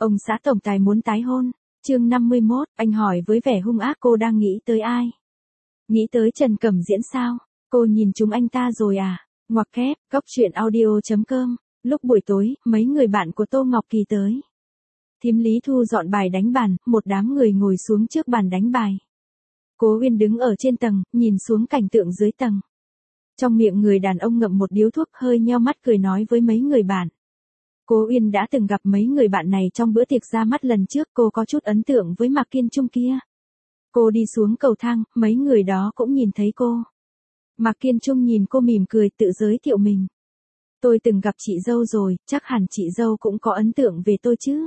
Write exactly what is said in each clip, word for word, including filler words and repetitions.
Ông xã tổng tài muốn tái hôn. Chương năm mươi mốt, anh hỏi với vẻ hung ác cô đang nghĩ tới ai? Nghĩ tới Trần Cẩm Diễn sao? Cô nhìn chúng anh ta rồi à? Ngoặc kép, cóc truyện audio chấm com. Lúc buổi tối, mấy người bạn của Tô Ngọc Kỳ tới. Thím Lý thu dọn bài đánh bàn, một đám người ngồi xuống trước bàn đánh bài. Cố Uyên đứng ở trên tầng, nhìn xuống cảnh tượng dưới tầng. Trong miệng người đàn ông ngậm một điếu thuốc, hơi nheo mắt cười nói với mấy người bạn. Cố Uyên đã từng gặp mấy người bạn này trong bữa tiệc ra mắt lần trước, cô có chút ấn tượng với Mạc Kiên Trung kia. Cô đi xuống cầu thang, mấy người đó cũng nhìn thấy cô. Mạc Kiên Trung nhìn cô mỉm cười tự giới thiệu mình. Tôi từng gặp chị dâu rồi, chắc hẳn chị dâu cũng có ấn tượng về tôi chứ.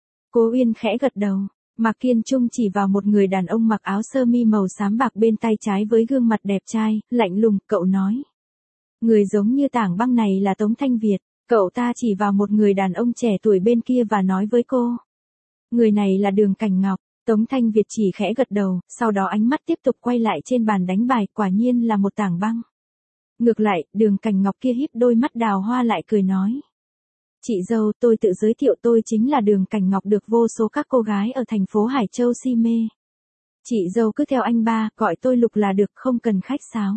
Cố Uyên khẽ gật đầu. Mạc Kiên Trung chỉ vào một người đàn ông mặc áo sơ mi màu xám bạc bên tay trái với gương mặt đẹp trai, lạnh lùng, cậu nói. Người giống như tảng băng này là Tống Thanh Việt. Cậu ta chỉ vào một người đàn ông trẻ tuổi bên kia và nói với cô. Người này là Đường Cảnh Ngọc. Tống Thanh Việt chỉ khẽ gật đầu, sau đó ánh mắt tiếp tục quay lại trên bàn đánh bài, quả nhiên là một tảng băng. Ngược lại, Đường Cảnh Ngọc kia híp đôi mắt đào hoa lại cười nói. Chị dâu, tôi tự giới thiệu, tôi chính là Đường Cảnh Ngọc được vô số các cô gái ở thành phố Hải Châu si mê. Chị dâu cứ theo anh ba, gọi tôi Lục là được, không cần khách sáo.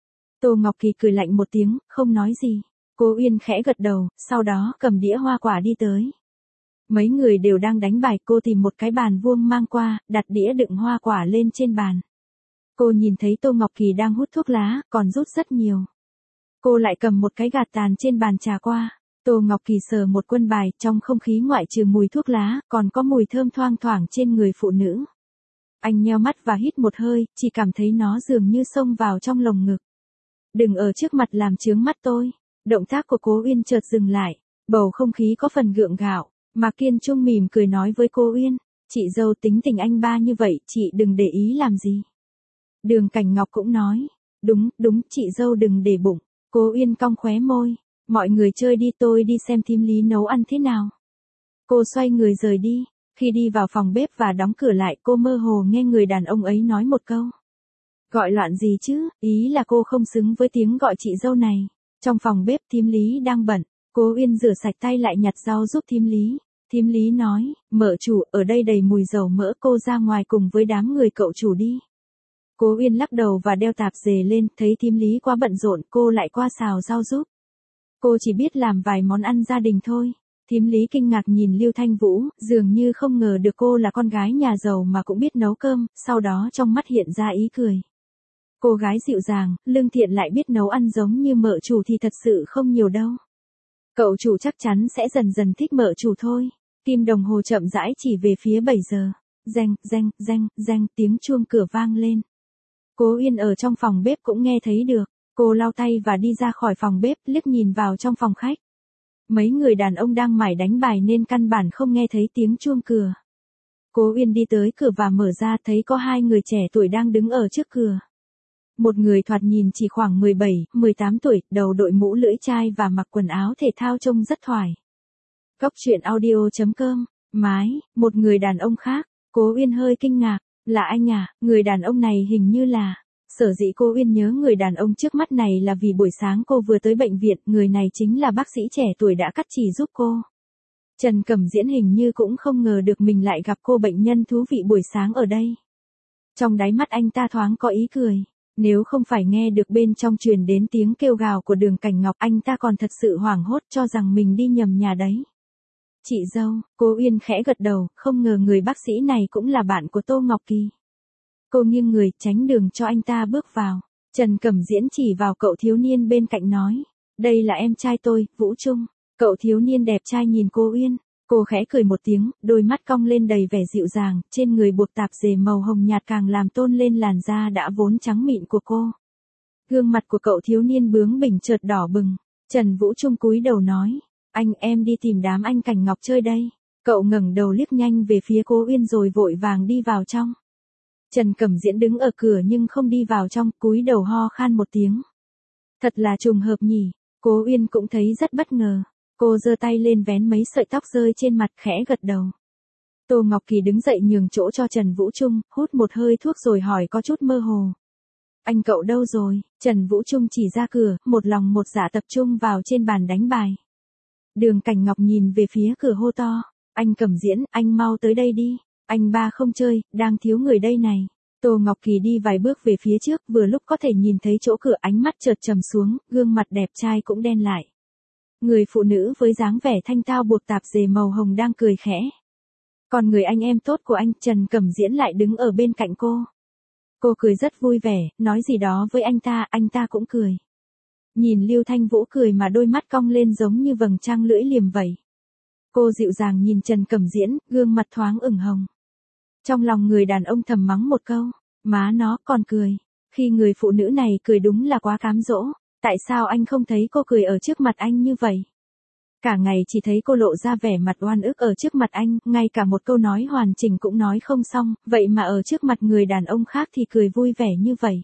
Tô Ngọc Kỳ cười lạnh một tiếng, không nói gì. Cố Uyên khẽ gật đầu, sau đó cầm đĩa hoa quả đi tới. Mấy người đều đang đánh bài, cô tìm một cái bàn vuông mang qua, đặt đĩa đựng hoa quả lên trên bàn. Cô nhìn thấy Tô Ngọc Kỳ đang hút thuốc lá, còn rút rất nhiều. Cô lại cầm một cái gạt tàn trên bàn trà qua. Tô Ngọc Kỳ sờ một quân bài, trong không khí ngoại trừ mùi thuốc lá, còn có mùi thơm thoang thoảng trên người phụ nữ. Anh nheo mắt và hít một hơi, chỉ cảm thấy nó dường như xông vào trong lồng ngực. Đừng ở trước mặt làm chướng mắt tôi. Động tác của Cố Uyên chợt dừng lại, bầu không khí có phần gượng gạo. Mạc Kiên Trung mỉm cười nói với Cố Uyên, chị dâu tính tình anh ba như vậy, chị đừng để ý làm gì. Đường Cảnh Ngọc cũng nói, đúng, đúng, chị dâu đừng để bụng. Cố Uyên cong khóe môi, mọi người chơi đi, tôi đi xem thím Lý nấu ăn thế nào. Cô xoay người rời đi, khi đi vào phòng bếp và đóng cửa lại, cô mơ hồ nghe người đàn ông ấy nói một câu. Gọi loạn gì chứ, ý là cô không xứng với tiếng gọi chị dâu này. Trong phòng bếp, thím Lý đang bận, Cố Uyên rửa sạch tay lại nhặt rau giúp thím Lý. Thím Lý nói, mợ chủ, ở đây đầy mùi dầu mỡ, cô ra ngoài cùng với đám người cậu chủ đi. Cố Uyên lắc đầu và đeo tạp dề lên, thấy thím Lý quá bận rộn, cô lại qua xào rau giúp. Cô chỉ biết làm vài món ăn gia đình thôi. Thím Lý kinh ngạc nhìn Lưu Thanh Vũ, dường như không ngờ được cô là con gái nhà giàu mà cũng biết nấu cơm, sau đó trong mắt hiện ra ý cười. Cô gái dịu dàng, lương thiện lại biết nấu ăn giống như mợ chủ thì thật sự không nhiều đâu. Cậu chủ chắc chắn sẽ dần dần thích mợ chủ thôi. Kim đồng hồ chậm rãi chỉ về phía bảy giờ. Reng, reng, reng, reng, tiếng chuông cửa vang lên. Cố Uyên ở trong phòng bếp cũng nghe thấy được. Cô lau tay và đi ra khỏi phòng bếp, liếc nhìn vào trong phòng khách. Mấy người đàn ông đang mải đánh bài nên căn bản không nghe thấy tiếng chuông cửa. Cố Uyên đi tới cửa và mở ra, thấy có hai người trẻ tuổi đang đứng ở trước cửa. Một người thoạt nhìn chỉ khoảng mười bảy, mười tám tuổi, đầu đội mũ lưỡi chai và mặc quần áo thể thao trông rất thoải. Cóc truyện audio chấm com, mái, một người đàn ông khác. Cố Uyên hơi kinh ngạc, là anh à, người đàn ông này hình như là. Sở dĩ cô Uyên nhớ người đàn ông trước mắt này là vì buổi sáng cô vừa tới bệnh viện, người này chính là bác sĩ trẻ tuổi đã cắt chỉ giúp cô. Trần Cẩm Diễn hình như cũng không ngờ được mình lại gặp cô bệnh nhân thú vị buổi sáng ở đây. Trong đáy mắt anh ta thoáng có ý cười. Nếu không phải nghe được bên trong truyền đến tiếng kêu gào của Đường Cảnh Ngọc, anh ta còn thật sự hoảng hốt cho rằng mình đi nhầm nhà đấy. Chị dâu, Cố Uyên khẽ gật đầu, không ngờ người bác sĩ này cũng là bạn của Tô Ngọc Kỳ. Cô nghiêng người, tránh đường cho anh ta bước vào. Trần Cẩm Diễn chỉ vào cậu thiếu niên bên cạnh nói, đây là em trai tôi, Vũ Trung. Cậu thiếu niên đẹp trai nhìn cô Uyên. Cô khẽ cười một tiếng, đôi mắt cong lên đầy vẻ dịu dàng, trên người buộc tạp dề màu hồng nhạt càng làm tôn lên làn da đã vốn trắng mịn của cô. Gương mặt của cậu thiếu niên bướng bỉnh chợt đỏ bừng. Trần Vũ Trung cúi đầu nói, anh em đi tìm đám anh Cảnh Ngọc chơi đây. Cậu ngẩng đầu liếc nhanh về phía cô Uyên rồi vội vàng đi vào trong. Trần Cẩm Diễn đứng ở cửa nhưng không đi vào trong, cúi đầu ho khan một tiếng. Thật là trùng hợp nhỉ, Cố Uyên cũng thấy rất bất ngờ. Cô giơ tay lên vén mấy sợi tóc rơi trên mặt, khẽ gật đầu. Tô Ngọc Kỳ đứng dậy nhường chỗ cho Trần Vũ Trung, hút một hơi thuốc rồi hỏi có chút mơ hồ. Anh cậu đâu rồi? Trần Vũ Trung chỉ ra cửa, một lòng một dạ tập trung vào trên bàn đánh bài. Đường Cảnh Ngọc nhìn về phía cửa hô to. Anh Cẩm Diễn, anh mau tới đây đi. Anh ba không chơi, đang thiếu người đây này. Tô Ngọc Kỳ đi vài bước về phía trước, vừa lúc có thể nhìn thấy chỗ cửa, ánh mắt chợt trầm xuống, gương mặt đẹp trai cũng đen lại. Người phụ nữ với dáng vẻ thanh tao buộc tạp dề màu hồng đang cười khẽ. Còn người anh em tốt của anh, Trần Cẩm Diễn lại đứng ở bên cạnh cô. Cô cười rất vui vẻ, nói gì đó với anh ta, anh ta cũng cười. Nhìn Lưu Thanh Vũ cười mà đôi mắt cong lên giống như vầng trăng lưỡi liềm vậy. Cô dịu dàng nhìn Trần Cẩm Diễn, gương mặt thoáng ửng hồng. Trong lòng người đàn ông thầm mắng một câu, má nó còn cười. Khi người phụ nữ này cười đúng là quá cám dỗ, tại sao anh không thấy cô cười ở trước mặt anh như vậy? Cả ngày chỉ thấy cô lộ ra vẻ mặt oan ức ở trước mặt anh, ngay cả một câu nói hoàn chỉnh cũng nói không xong, vậy mà ở trước mặt người đàn ông khác thì cười vui vẻ như vậy.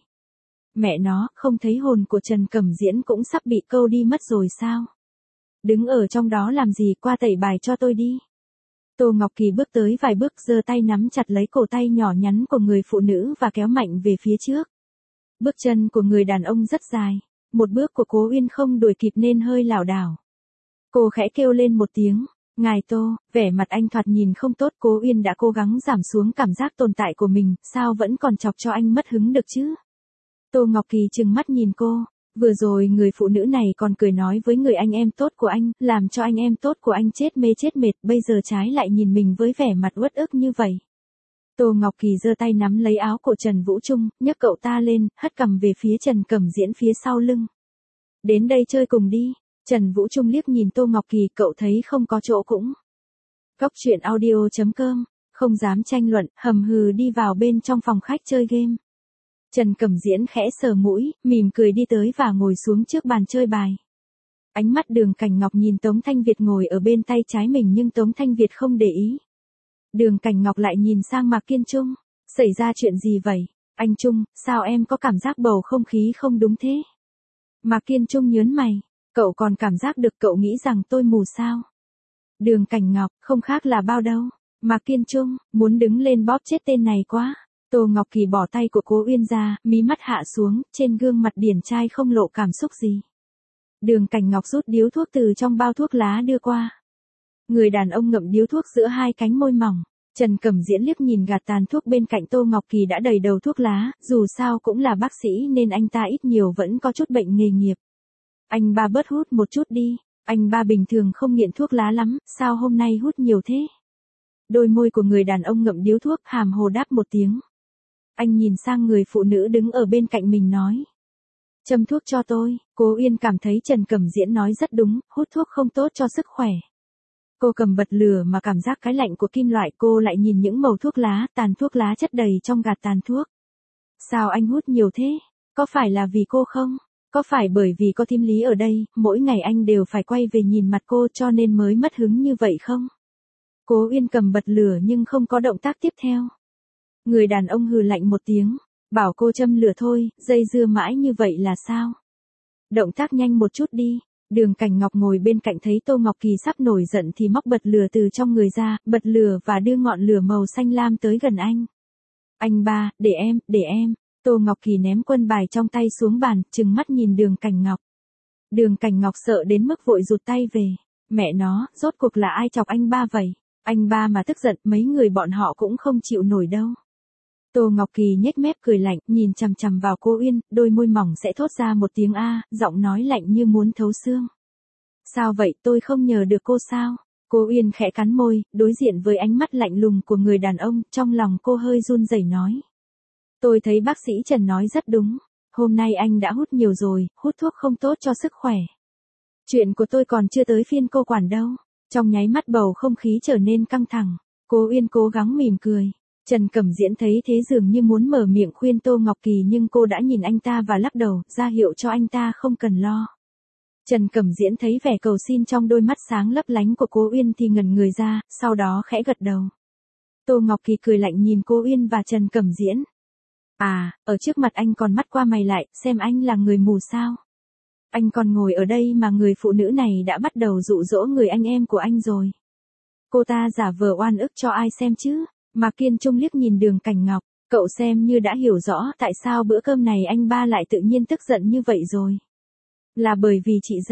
Mẹ nó, không thấy hồn của Trần Cẩm Diễn cũng sắp bị câu đi mất rồi sao? Đứng ở trong đó làm gì, qua tẩy bài cho tôi đi. Tô Ngọc Kỳ bước tới vài bước, giơ tay nắm chặt lấy cổ tay nhỏ nhắn của người phụ nữ và kéo mạnh về phía trước. Bước chân của người đàn ông rất dài, một bước của Cố Uyên không đuổi kịp nên hơi lảo đảo. Cô khẽ kêu lên một tiếng, ngài Tô, vẻ mặt anh thoạt nhìn không tốt. Cố Uyên đã cố gắng giảm xuống cảm giác tồn tại của mình, sao vẫn còn chọc cho anh mất hứng được chứ? Tô Ngọc Kỳ trừng mắt nhìn cô, vừa rồi người phụ nữ này còn cười nói với người anh em tốt của anh, làm cho anh em tốt của anh chết mê chết mệt, bây giờ trái lại nhìn mình với vẻ mặt uất ức như vậy. Tô Ngọc Kỳ giơ tay nắm lấy áo của Trần Vũ Trung, nhấc cậu ta lên, hất cằm về phía Trần Cẩm Diễn phía sau lưng. Đến đây chơi cùng đi. Trần Vũ Trung liếc nhìn Tô Ngọc Kỳ, cậu thấy không có chỗ cũng. Góc truyện audio chấm com, không dám tranh luận, hầm hừ đi vào bên trong phòng khách chơi game. Trần Cẩm Diễn khẽ sờ mũi, mỉm cười đi tới và ngồi xuống trước bàn chơi bài. Ánh mắt Đường Cảnh Ngọc nhìn Tống Thanh Việt ngồi ở bên tay trái mình nhưng Tống Thanh Việt không để ý. Đường Cảnh Ngọc lại nhìn sang Mạc Kiên Trung, xảy ra chuyện gì vậy? Anh Trung, sao em có cảm giác bầu không khí không đúng thế? Mạc Kiên Trung nhớn mày, cậu còn cảm giác được, cậu nghĩ rằng tôi mù sao? Đường Cảnh Ngọc, không khác là bao đâu. Mạc Kiên Trung, muốn đứng lên bóp chết tên này quá. Tô Ngọc Kỳ bỏ tay của Cố Uyên ra, mí mắt hạ xuống, trên gương mặt điển trai không lộ cảm xúc gì. Đường Cảnh Ngọc rút điếu thuốc từ trong bao thuốc lá đưa qua. Người đàn ông ngậm điếu thuốc giữa hai cánh môi mỏng. Trần Cẩm Diễn liếc nhìn gạt tàn thuốc bên cạnh Tô Ngọc Kỳ đã đầy đầu thuốc lá, dù sao cũng là bác sĩ nên anh ta ít nhiều vẫn có chút bệnh nghề nghiệp. Anh ba bớt hút một chút đi, anh ba bình thường không nghiện thuốc lá lắm, sao hôm nay hút nhiều thế? Đôi môi của người đàn ông ngậm điếu thuốc hàm hồ đáp một tiếng. Anh nhìn sang người phụ nữ đứng ở bên cạnh mình nói. Châm thuốc cho tôi. Cố Uyên cảm thấy Trần Cẩm Diễn nói rất đúng, hút thuốc không tốt cho sức khỏe. Cô cầm bật lửa mà cảm giác cái lạnh của kim loại, cô lại nhìn những màu thuốc lá, tàn thuốc lá chất đầy trong gạt tàn thuốc. Sao anh hút nhiều thế? Có phải là vì cô không? Có phải bởi vì có Thím Lý ở đây, mỗi ngày anh đều phải quay về nhìn mặt cô cho nên mới mất hứng như vậy không? Cố Uyên cầm bật lửa nhưng không có động tác tiếp theo. Người đàn ông hừ lạnh một tiếng, bảo cô châm lửa thôi, dây dưa mãi như vậy là sao? Động tác nhanh một chút đi. Đường Cảnh Ngọc ngồi bên cạnh thấy Tô Ngọc Kỳ sắp nổi giận thì móc bật lửa từ trong người ra, bật lửa và đưa ngọn lửa màu xanh lam tới gần anh. Anh ba, để em, để em. Tô Ngọc Kỳ ném quân bài trong tay xuống bàn, trừng mắt nhìn Đường Cảnh Ngọc. Đường Cảnh Ngọc sợ đến mức vội rụt tay về. Mẹ nó, rốt cuộc là ai chọc anh ba vậy? Anh ba mà tức giận, mấy người bọn họ cũng không chịu nổi đâu. Tô Ngọc Kỳ nhếch mép cười lạnh, nhìn chằm chằm vào cô Uyên, đôi môi mỏng sẽ thốt ra một tiếng a, giọng nói lạnh như muốn thấu xương. Sao vậy, tôi không nhờ được cô sao? Cô Uyên khẽ cắn môi, đối diện với ánh mắt lạnh lùng của người đàn ông, trong lòng cô hơi run rẩy nói. Tôi thấy bác sĩ Trần nói rất đúng, hôm nay anh đã hút nhiều rồi, hút thuốc không tốt cho sức khỏe. Chuyện của tôi còn chưa tới phiên cô quản đâu. Trong nháy mắt bầu không khí trở nên căng thẳng, cô Uyên cố gắng mỉm cười. Trần Cẩm Diễn thấy thế dường như muốn mở miệng khuyên Tô Ngọc Kỳ nhưng cô đã nhìn anh ta và lắc đầu, ra hiệu cho anh ta không cần lo. Trần Cẩm Diễn thấy vẻ cầu xin trong đôi mắt sáng lấp lánh của cô Uyên thì ngẩn người ra, sau đó khẽ gật đầu. Tô Ngọc Kỳ cười lạnh nhìn cô Uyên và Trần Cẩm Diễn. À, ở trước mặt anh còn mắt qua mày lại, xem anh là người mù sao? Anh còn ngồi ở đây mà người phụ nữ này đã bắt đầu dụ dỗ người anh em của anh rồi. Cô ta giả vờ oan ức cho ai xem chứ? Mạc Kiên Trung liếc nhìn Đường Cảnh Ngọc, cậu xem như đã hiểu rõ tại sao bữa cơm này anh ba lại tự nhiên tức giận như vậy rồi. Là bởi vì chị dâu.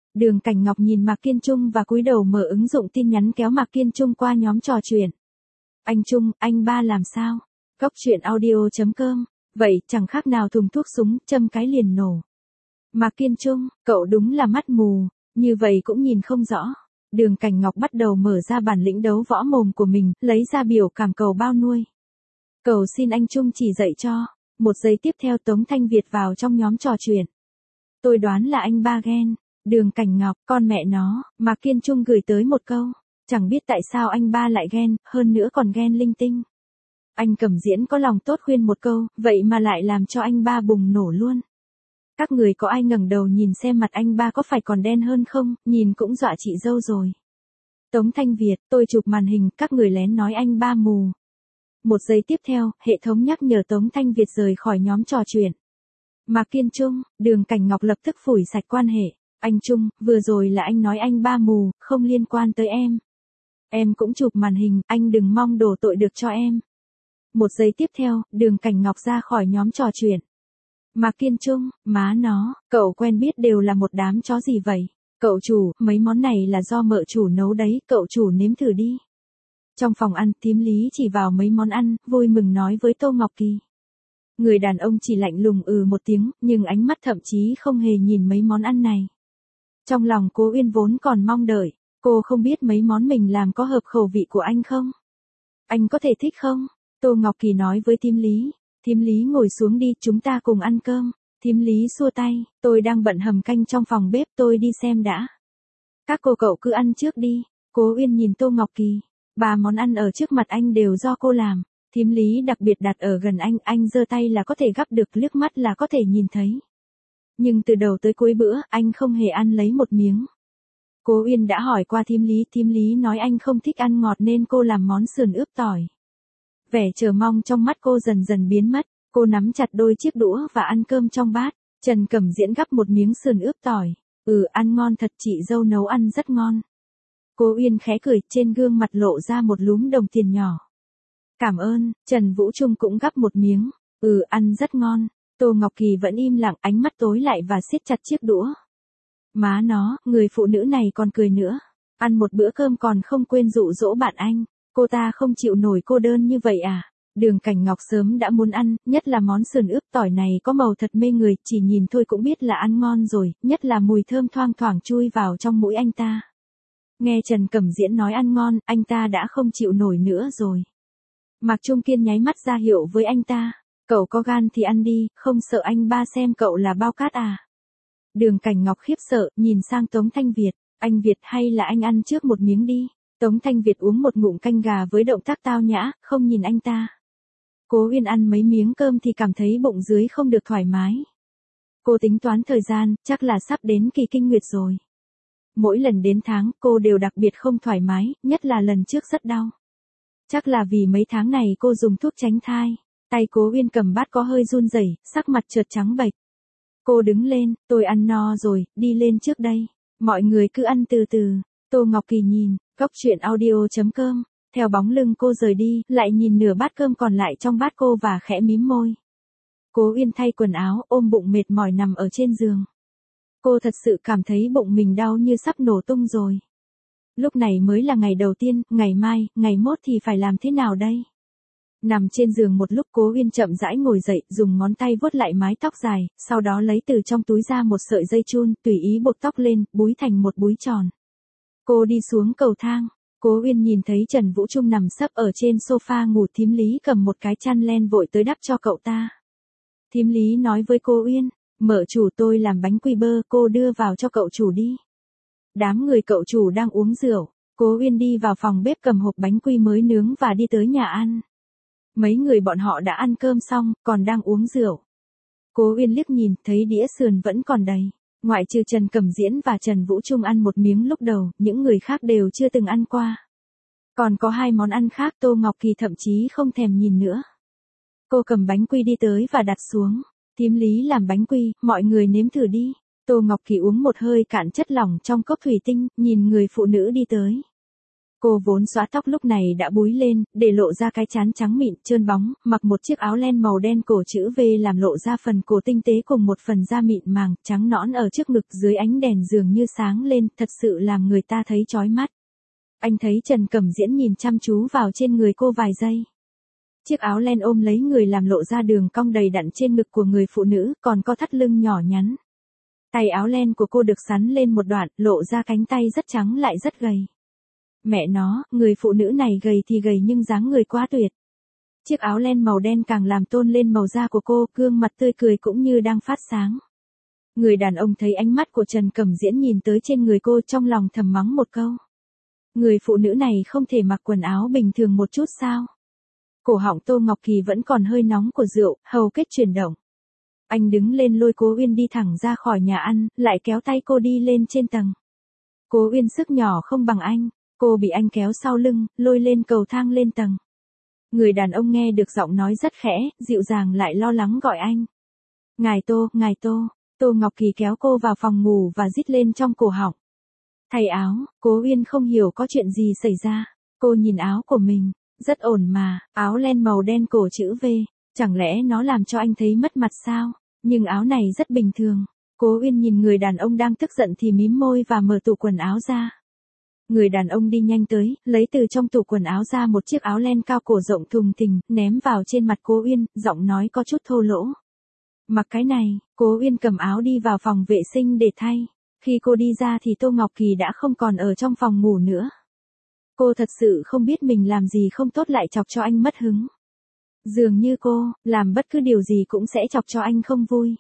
Đường Cảnh Ngọc nhìn Mạc Kiên Trung và cúi đầu mở ứng dụng tin nhắn kéo Mạc Kiên Trung qua nhóm trò chuyện. Anh Trung, anh ba làm sao? Cốc truyện audio chấm com. Vậy, chẳng khác nào thùng thuốc súng, châm cái liền nổ. Mạc Kiên Trung, cậu đúng là mắt mù, như vậy cũng nhìn không rõ. Đường Cảnh Ngọc bắt đầu mở ra bản lĩnh đấu võ mồm của mình, lấy ra biểu cảm cầu bao nuôi. Cầu xin anh Trung chỉ dạy cho. Một giây tiếp theo Tống Thanh Việt vào trong nhóm trò chuyện. Tôi đoán là anh ba ghen. Đường Cảnh Ngọc, con mẹ nó, Mạc Kiên Trung gửi tới một câu. Chẳng biết tại sao anh ba lại ghen, hơn nữa còn ghen linh tinh. Anh Cẩm Diễn có lòng tốt khuyên một câu, vậy mà lại làm cho anh ba bùng nổ luôn. Các người có ai ngẩng đầu nhìn xem mặt anh ba có phải còn đen hơn không, nhìn cũng dọa chị dâu rồi. Tống Thanh Việt, tôi chụp màn hình, các người lén nói anh ba mù. Một giây tiếp theo, hệ thống nhắc nhở Tống Thanh Việt rời khỏi nhóm trò chuyện. Mạc Kiên Trung, Đường Cảnh Ngọc lập tức phủi sạch quan hệ. Anh Trung, vừa rồi là anh nói anh ba mù, không liên quan tới em. Em cũng chụp màn hình, anh đừng mong đổ tội được cho em. Một giây tiếp theo, Đường Cảnh Ngọc ra khỏi nhóm trò chuyện. Mạc Kiên Trung, má nó, cậu quen biết đều là một đám chó gì vậy? Cậu chủ, mấy món này là do mợ chủ nấu đấy, cậu chủ nếm thử đi. Trong phòng ăn, thím Lý chỉ vào mấy món ăn, vui mừng nói với Tô Ngọc Kỳ. Người đàn ông chỉ lạnh lùng ừ một tiếng, nhưng ánh mắt thậm chí không hề nhìn mấy món ăn này. Trong lòng Cố Uyên vốn còn mong đợi, cô không biết mấy món mình làm có hợp khẩu vị của anh không? Anh có thể thích không? Tô Ngọc Kỳ nói với thím Lý. Thím Lý ngồi xuống đi, chúng ta cùng ăn cơm. Thím Lý xua tay, tôi đang bận hầm canh trong phòng bếp, tôi đi xem đã. Các cô cậu cứ ăn trước đi. Cố Uyên nhìn Tô Ngọc Kỳ. Ba món ăn ở trước mặt anh đều do cô làm. Thím Lý đặc biệt đặt ở gần anh, anh giơ tay là có thể gắp được, liếc mắt là có thể nhìn thấy. Nhưng từ đầu tới cuối bữa, anh không hề ăn lấy một miếng. Cố Uyên đã hỏi qua thím Lý, thím Lý nói anh không thích ăn ngọt nên cô làm món sườn ướp tỏi. Vẻ chờ mong trong mắt cô dần dần biến mất, cô nắm chặt đôi chiếc đũa và ăn cơm trong bát. Trần Cẩm Diễn gắp một miếng sườn ướp tỏi. Ừ, ăn ngon thật, chị dâu nấu ăn rất ngon. Cố Uyên khẽ cười, trên gương mặt lộ ra một lúm đồng tiền nhỏ. Cảm ơn. Trần Vũ Trung cũng gắp một miếng. Ừ, ăn rất ngon. Tô Ngọc Kỳ vẫn im lặng, ánh mắt tối lại và siết chặt chiếc đũa. Má nó, người phụ nữ này còn cười nữa. Ăn một bữa cơm còn không quên dụ dỗ bạn anh. Cô ta không chịu nổi cô đơn như vậy à? Đường Cảnh Ngọc sớm đã muốn ăn, nhất là món sườn ướp tỏi này có màu thật mê người, chỉ nhìn thôi cũng biết là ăn ngon rồi, nhất là mùi thơm thoang thoảng chui vào trong mũi anh ta. Nghe Trần Cẩm Diễn nói ăn ngon, anh ta đã không chịu nổi nữa rồi. Mạc Trung Kiên nháy mắt ra hiệu với anh ta. Cậu có gan thì ăn đi, không sợ anh ba xem cậu là bao cát à? Đường Cảnh Ngọc khiếp sợ, nhìn sang Tống Thanh Việt. Anh Việt hay là anh ăn trước một miếng đi. Tống Thanh Việt uống một ngụm canh gà với động tác tao nhã, không nhìn anh ta. Cố Uyên ăn mấy miếng cơm thì cảm thấy bụng dưới không được thoải mái. Cô tính toán thời gian, chắc là sắp đến kỳ kinh nguyệt rồi. Mỗi lần đến tháng, cô đều đặc biệt không thoải mái, nhất là lần trước rất đau. Chắc là vì mấy tháng này cô dùng thuốc tránh thai. Tay Cố Uyên cầm bát có hơi run rẩy, sắc mặt chợt trắng bệch. Cô đứng lên, tôi ăn no rồi, đi lên trước đây. Mọi người cứ ăn từ từ. Tô Ngọc Kỳ nhìn, cốc truyện audio chấm com. Theo bóng lưng cô rời đi, lại nhìn nửa bát cơm còn lại trong bát cô và khẽ mím môi. Cố Uyên thay quần áo, ôm bụng mệt mỏi nằm ở trên giường. Cô thật sự cảm thấy bụng mình đau như sắp nổ tung rồi. Lúc này mới là ngày đầu tiên, ngày mai, ngày mốt thì phải làm thế nào đây? Nằm trên giường một lúc Cố Uyên chậm rãi ngồi dậy, dùng ngón tay vuốt lại mái tóc dài, sau đó lấy từ trong túi ra một sợi dây chun, tùy ý buộc tóc lên, búi thành một búi tròn. Cô đi xuống cầu thang. Cố Uyên nhìn thấy Trần Vũ Trung nằm sấp ở trên sofa ngủ, thím Lý cầm một cái chăn len vội tới đắp cho cậu ta. Thím Lý nói với cô Uyên, mợ chủ tôi làm bánh quy bơ, cô đưa vào cho cậu chủ đi. Đám người cậu chủ đang uống rượu, Cố Uyên đi vào phòng bếp cầm hộp bánh quy mới nướng và đi tới nhà ăn. Mấy người bọn họ đã ăn cơm xong, còn đang uống rượu. Cố Uyên liếc nhìn, thấy đĩa sườn vẫn còn đầy. Ngoại trừ Trần Cẩm Diễn và Trần Vũ Trung ăn một miếng lúc đầu, những người khác đều chưa từng ăn qua. Còn có hai món ăn khác Tô Ngọc Kỳ thậm chí không thèm nhìn nữa. Cô cầm bánh quy đi tới và đặt xuống. Thím Lý làm bánh quy, mọi người nếm thử đi. Tô Ngọc Kỳ uống một hơi cạn chất lỏng trong cốc thủy tinh, nhìn người phụ nữ đi tới. Cô vốn xõa tóc lúc này đã búi lên, để lộ ra cái trán trắng mịn, trơn bóng, mặc một chiếc áo len màu đen cổ chữ V làm lộ ra phần cổ tinh tế cùng một phần da mịn màng, trắng nõn ở trước ngực dưới ánh đèn dường như sáng lên, thật sự làm người ta thấy chói mắt. Anh thấy Trần Cẩm Diễn nhìn chăm chú vào trên người cô vài giây. Chiếc áo len ôm lấy người làm lộ ra đường cong đầy đặn trên ngực của người phụ nữ, còn có thắt lưng nhỏ nhắn. Tay áo len của cô được xắn lên một đoạn, lộ ra cánh tay rất trắng lại rất gầy. Mẹ nó, người phụ nữ này gầy thì gầy nhưng dáng người quá tuyệt. Chiếc áo len màu đen càng làm tôn lên màu da của cô, gương mặt tươi cười cũng như đang phát sáng. Người đàn ông thấy ánh mắt của Trần Cẩm Diễn nhìn tới trên người cô, trong lòng thầm mắng một câu. Người phụ nữ này không thể mặc quần áo bình thường một chút sao? Cổ họng Tô Ngọc Kỳ vẫn còn hơi nóng của rượu, hầu kết chuyển động. Anh đứng lên lôi Cố Uyên đi thẳng ra khỏi nhà ăn, lại kéo tay cô đi lên trên tầng. Cố Uyên sức nhỏ không bằng anh, cô bị anh kéo sau lưng, lôi lên cầu thang lên tầng. Người đàn ông nghe được giọng nói rất khẽ, dịu dàng lại lo lắng gọi anh. Ngài Tô, ngài Tô. Tô Ngọc Kỳ kéo cô vào phòng ngủ và rít lên trong cổ họng. Thay áo, Cố Uyên không hiểu có chuyện gì xảy ra. Cô nhìn áo của mình, rất ổn mà, áo len màu đen cổ chữ V, chẳng lẽ nó làm cho anh thấy mất mặt sao? Nhưng áo này rất bình thường. Cố Uyên nhìn người đàn ông đang tức giận thì mím môi và mở tủ quần áo ra. Người đàn ông đi nhanh tới, lấy từ trong tủ quần áo ra một chiếc áo len cao cổ rộng thùng thình, ném vào trên mặt Cố Uyên, giọng nói có chút thô lỗ. Mặc cái này, Cố Uyên cầm áo đi vào phòng vệ sinh để thay. Khi cô đi ra thì Tô Ngọc Kỳ đã không còn ở trong phòng ngủ nữa. Cô thật sự không biết mình làm gì không tốt lại chọc cho anh mất hứng. Dường như cô, làm bất cứ điều gì cũng sẽ chọc cho anh không vui.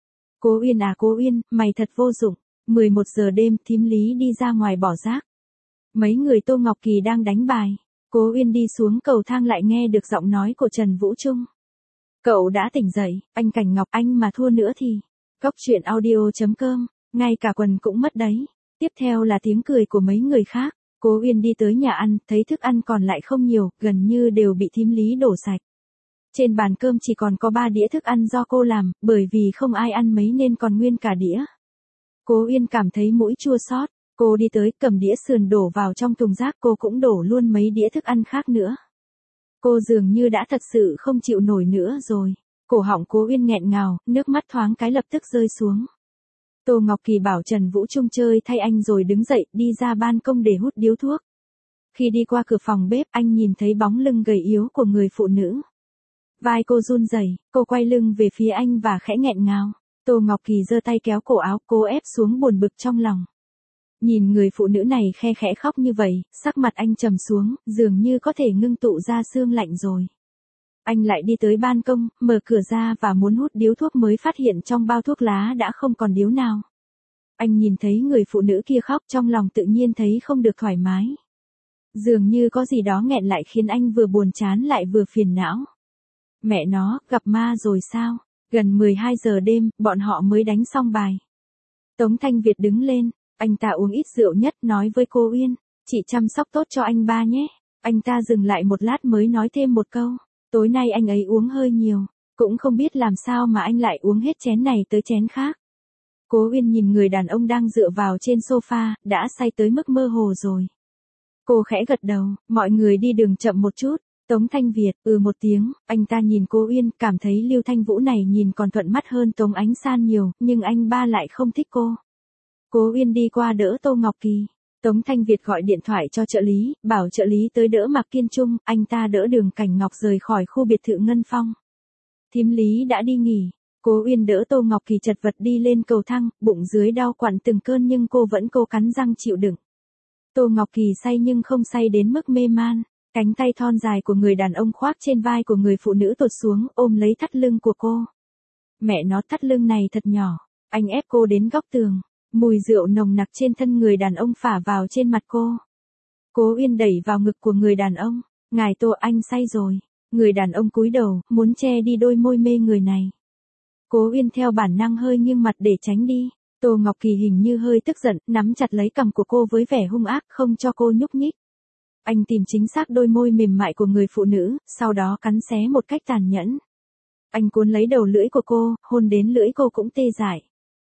Cố Uyên à Cố Uyên, mày thật vô dụng. mười một giờ đêm, thím Lý đi ra ngoài bỏ rác. Mấy người Tô Ngọc Kỳ đang đánh bài. Cố Uyên đi xuống cầu thang lại nghe được giọng nói của Trần Vũ Trung. Cậu đã tỉnh dậy, anh Cảnh Ngọc, anh mà thua nữa thì. Cốc truyện audio chấm com, ngay cả quần cũng mất đấy. Tiếp theo là tiếng cười của mấy người khác. Cố Uyên đi tới nhà ăn, thấy thức ăn còn lại không nhiều, gần như đều bị thím Lý đổ sạch. Trên bàn cơm chỉ còn có ba đĩa thức ăn do cô làm, bởi vì không ai ăn mấy nên còn nguyên cả đĩa. Cố Uyên cảm thấy mũi chua xót, cô đi tới cầm đĩa sườn đổ vào trong thùng rác, cô cũng đổ luôn mấy đĩa thức ăn khác nữa. Cô dường như đã thật sự không chịu nổi nữa rồi. Cổ họng Cố Uyên nghẹn ngào, nước mắt thoáng cái lập tức rơi xuống. Tô Ngọc Kỳ bảo Trần Vũ Trung chơi thay anh rồi đứng dậy, đi ra ban công để hút điếu thuốc. Khi đi qua cửa phòng bếp, anh nhìn thấy bóng lưng gầy yếu của người phụ nữ. Vai cô run rẩy, cô quay lưng về phía anh và khẽ nghẹn ngào. Tô Ngọc Kỳ giơ tay kéo cổ áo, cô ép xuống buồn bực trong lòng. Nhìn người phụ nữ này khe khẽ khóc như vậy, sắc mặt anh trầm xuống, dường như có thể ngưng tụ ra sương lạnh rồi. Anh lại đi tới ban công, mở cửa ra và muốn hút điếu thuốc mới phát hiện trong bao thuốc lá đã không còn điếu nào. Anh nhìn thấy người phụ nữ kia khóc, trong lòng tự nhiên thấy không được thoải mái. Dường như có gì đó nghẹn lại khiến anh vừa buồn chán lại vừa phiền não. Mẹ nó, gặp ma rồi sao? Gần mười hai giờ đêm, bọn họ mới đánh xong bài. Tống Thanh Việt đứng lên, anh ta uống ít rượu nhất, nói với cô Uyên, chị chăm sóc tốt cho anh ba nhé. Anh ta dừng lại một lát mới nói thêm một câu, tối nay anh ấy uống hơi nhiều, cũng không biết làm sao mà anh lại uống hết chén này tới chén khác. Cố Uyên nhìn người đàn ông đang dựa vào trên sofa, đã say tới mức mơ hồ rồi. Cô khẽ gật đầu, mọi người đi đường chậm một chút. Tống Thanh Việt, ừ một tiếng, anh ta nhìn cô Uyên, cảm thấy Lưu Thanh Vũ này nhìn còn thuận mắt hơn Tống Ánh San nhiều, nhưng anh ba lại không thích cô. Cố Uyên đi qua đỡ Tô Ngọc Kỳ. Tống Thanh Việt gọi điện thoại cho trợ lý, bảo trợ lý tới đỡ Mạc Kiên Trung, anh ta đỡ Đường Cảnh Ngọc rời khỏi khu biệt thự Ngân Phong. Thím Lý đã đi nghỉ. Cố Uyên đỡ Tô Ngọc Kỳ chật vật đi lên cầu thang, bụng dưới đau quặn từng cơn nhưng cô vẫn cố cắn răng chịu đựng. Tô Ngọc Kỳ say nhưng không say đến mức mê man. Cánh tay thon dài của người đàn ông khoác trên vai của người phụ nữ tuột xuống, ôm lấy thắt lưng của cô. Mẹ nó, thắt lưng này thật nhỏ. Anh ép cô đến góc tường. Mùi rượu nồng nặc trên thân người đàn ông phả vào trên mặt cô. Cố Uyên đẩy vào ngực của người đàn ông. Ngài Tô, anh say rồi. Người đàn ông cúi đầu, muốn che đi đôi môi mê người này. Cố Uyên theo bản năng hơi nghiêng mặt để tránh đi. Tô Ngọc Kỳ hình như hơi tức giận, nắm chặt lấy cằm của cô với vẻ hung ác, không cho cô nhúc nhích. Anh tìm chính xác đôi môi mềm mại của người phụ nữ, sau đó cắn xé một cách tàn nhẫn. Anh cuốn lấy đầu lưỡi của cô, hôn đến lưỡi cô cũng tê dại.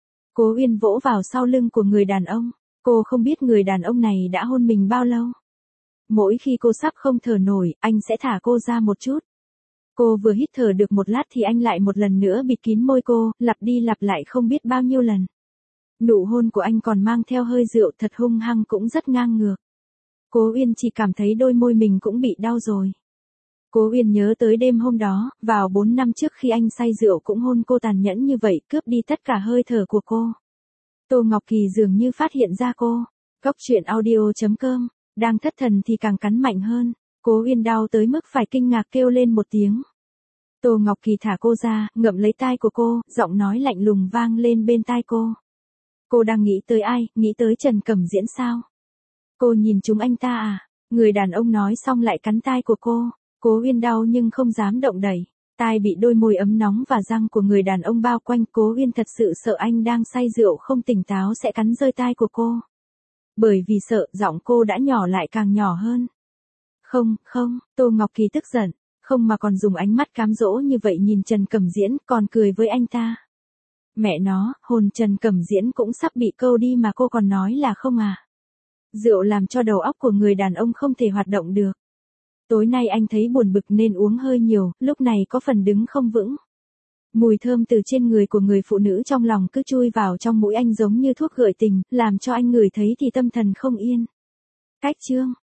Cố Uyên vỗ vào sau lưng của người đàn ông. Cô không biết người đàn ông này đã hôn mình bao lâu. Mỗi khi cô sắp không thở nổi, anh sẽ thả cô ra một chút. Cô vừa hít thở được một lát thì anh lại một lần nữa bịt kín môi cô, lặp đi lặp lại không biết bao nhiêu lần. Nụ hôn của anh còn mang theo hơi rượu thật hung hăng cũng rất ngang ngược. Cố Uyên chỉ cảm thấy đôi môi mình cũng bị đau rồi. Cố Uyên nhớ tới đêm hôm đó, vào bốn năm trước khi anh say rượu cũng hôn cô tàn nhẫn như vậy, cướp đi tất cả hơi thở của cô. Tô Ngọc Kỳ dường như phát hiện ra cô. Cốc truyện audio chấm com, đang thất thần thì càng cắn mạnh hơn. Cố Uyên đau tới mức phải kinh ngạc kêu lên một tiếng. Tô Ngọc Kỳ thả cô ra, ngậm lấy tai của cô, giọng nói lạnh lùng vang lên bên tai cô. Cô đang nghĩ tới ai, nghĩ tới Trần Cẩm Diễn sao? Cô nhìn chúng anh ta à? Người đàn ông nói xong lại cắn tai của cô. Cố Uyên đau nhưng không dám động đẩy. Tai bị đôi môi ấm nóng và răng của người đàn ông bao quanh. Cố Uyên thật sự sợ anh đang say rượu không tỉnh táo sẽ cắn rơi tai của cô. Bởi vì sợ, giọng cô đã nhỏ lại càng nhỏ hơn. Không, không, Tô Ngọc Kỳ tức giận. Không mà còn dùng ánh mắt cám dỗ như vậy nhìn Trần Cẩm Diễn, còn cười với anh ta. Mẹ nó, hồn Trần Cẩm Diễn cũng sắp bị câu đi mà cô còn nói là không à. Rượu làm cho đầu óc của người đàn ông không thể hoạt động được. Tối nay anh thấy buồn bực nên uống hơi nhiều, lúc này có phần đứng không vững. Mùi thơm từ trên người của người phụ nữ trong lòng cứ chui vào trong mũi anh giống như thuốc gợi tình, làm cho anh ngửi thấy thì tâm thần không yên. Cách chương